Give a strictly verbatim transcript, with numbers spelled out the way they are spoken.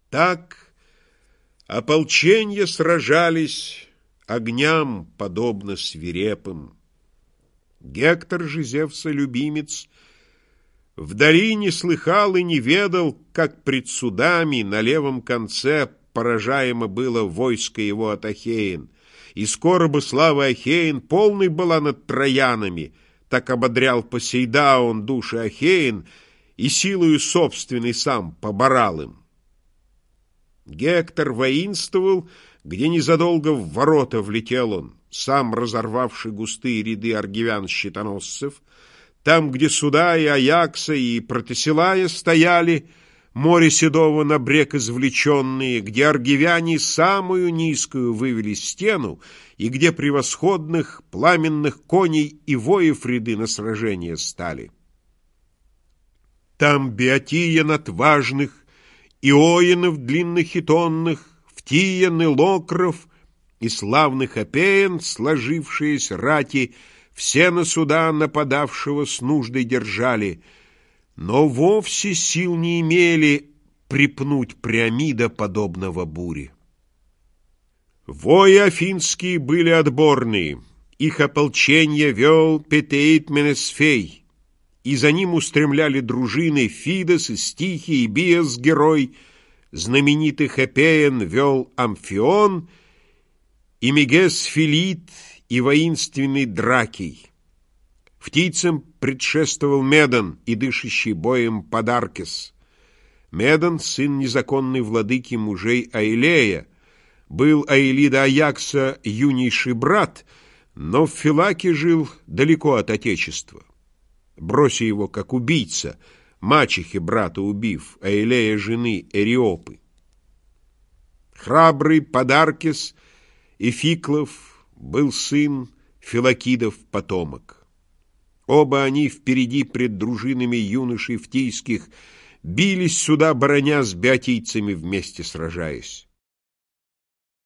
Так ополченья сражались огням, подобно свирепым. Гектор же, Зевса любимец, вдали не слыхал и не ведал, как пред судами на левом конце поражаемо было войско его от Ахеин, и скоро бы слава Ахеин полной была над троянами, так ободрял Посейдаон души Ахеин и силою собственной сам поборал им. Гектор воинствовал, где незадолго в ворота влетел он, сам разорвавший густые ряды аргивян-щитоносцев, там, где суда и Аякса, и Протесилая стояли, море седого на брег извлеченные, где аргивяне самую низкую вывели стену, и где превосходных пламенных коней и воев ряды на сражение стали. Там Биотиян отважных, Иоинов длинных и тонных, Втиян и Локров, и славных Апеян, сложившиеся рати, все на суда нападавшего с нуждой держали, но вовсе сил не имели припнуть Приамида, подобного буре. Вои афинские были отборные, их ополченье вел Петеид Менесфей, и за ним устремляли дружины Фидос и Стихий, и Биас герой, знаменитых Эпеян вел Амфион, и Мегес Филит, и воинственный Дракий. Птицам предшествовал Медон и дышащий боем Подаркес. Медон, сын незаконной владыки мужей Аилея, был Аилида Аякса юнейший брат, но в Филаке жил далеко от отечества. Брося его как убийца, мачехи брата убив, Аилея жены Эриопы. Храбрый Подаркес и Фиклов был сын Филакидов потомок. Оба они впереди пред дружинами юношей фтийских бились сюда, бороня с беотийцами вместе сражаясь.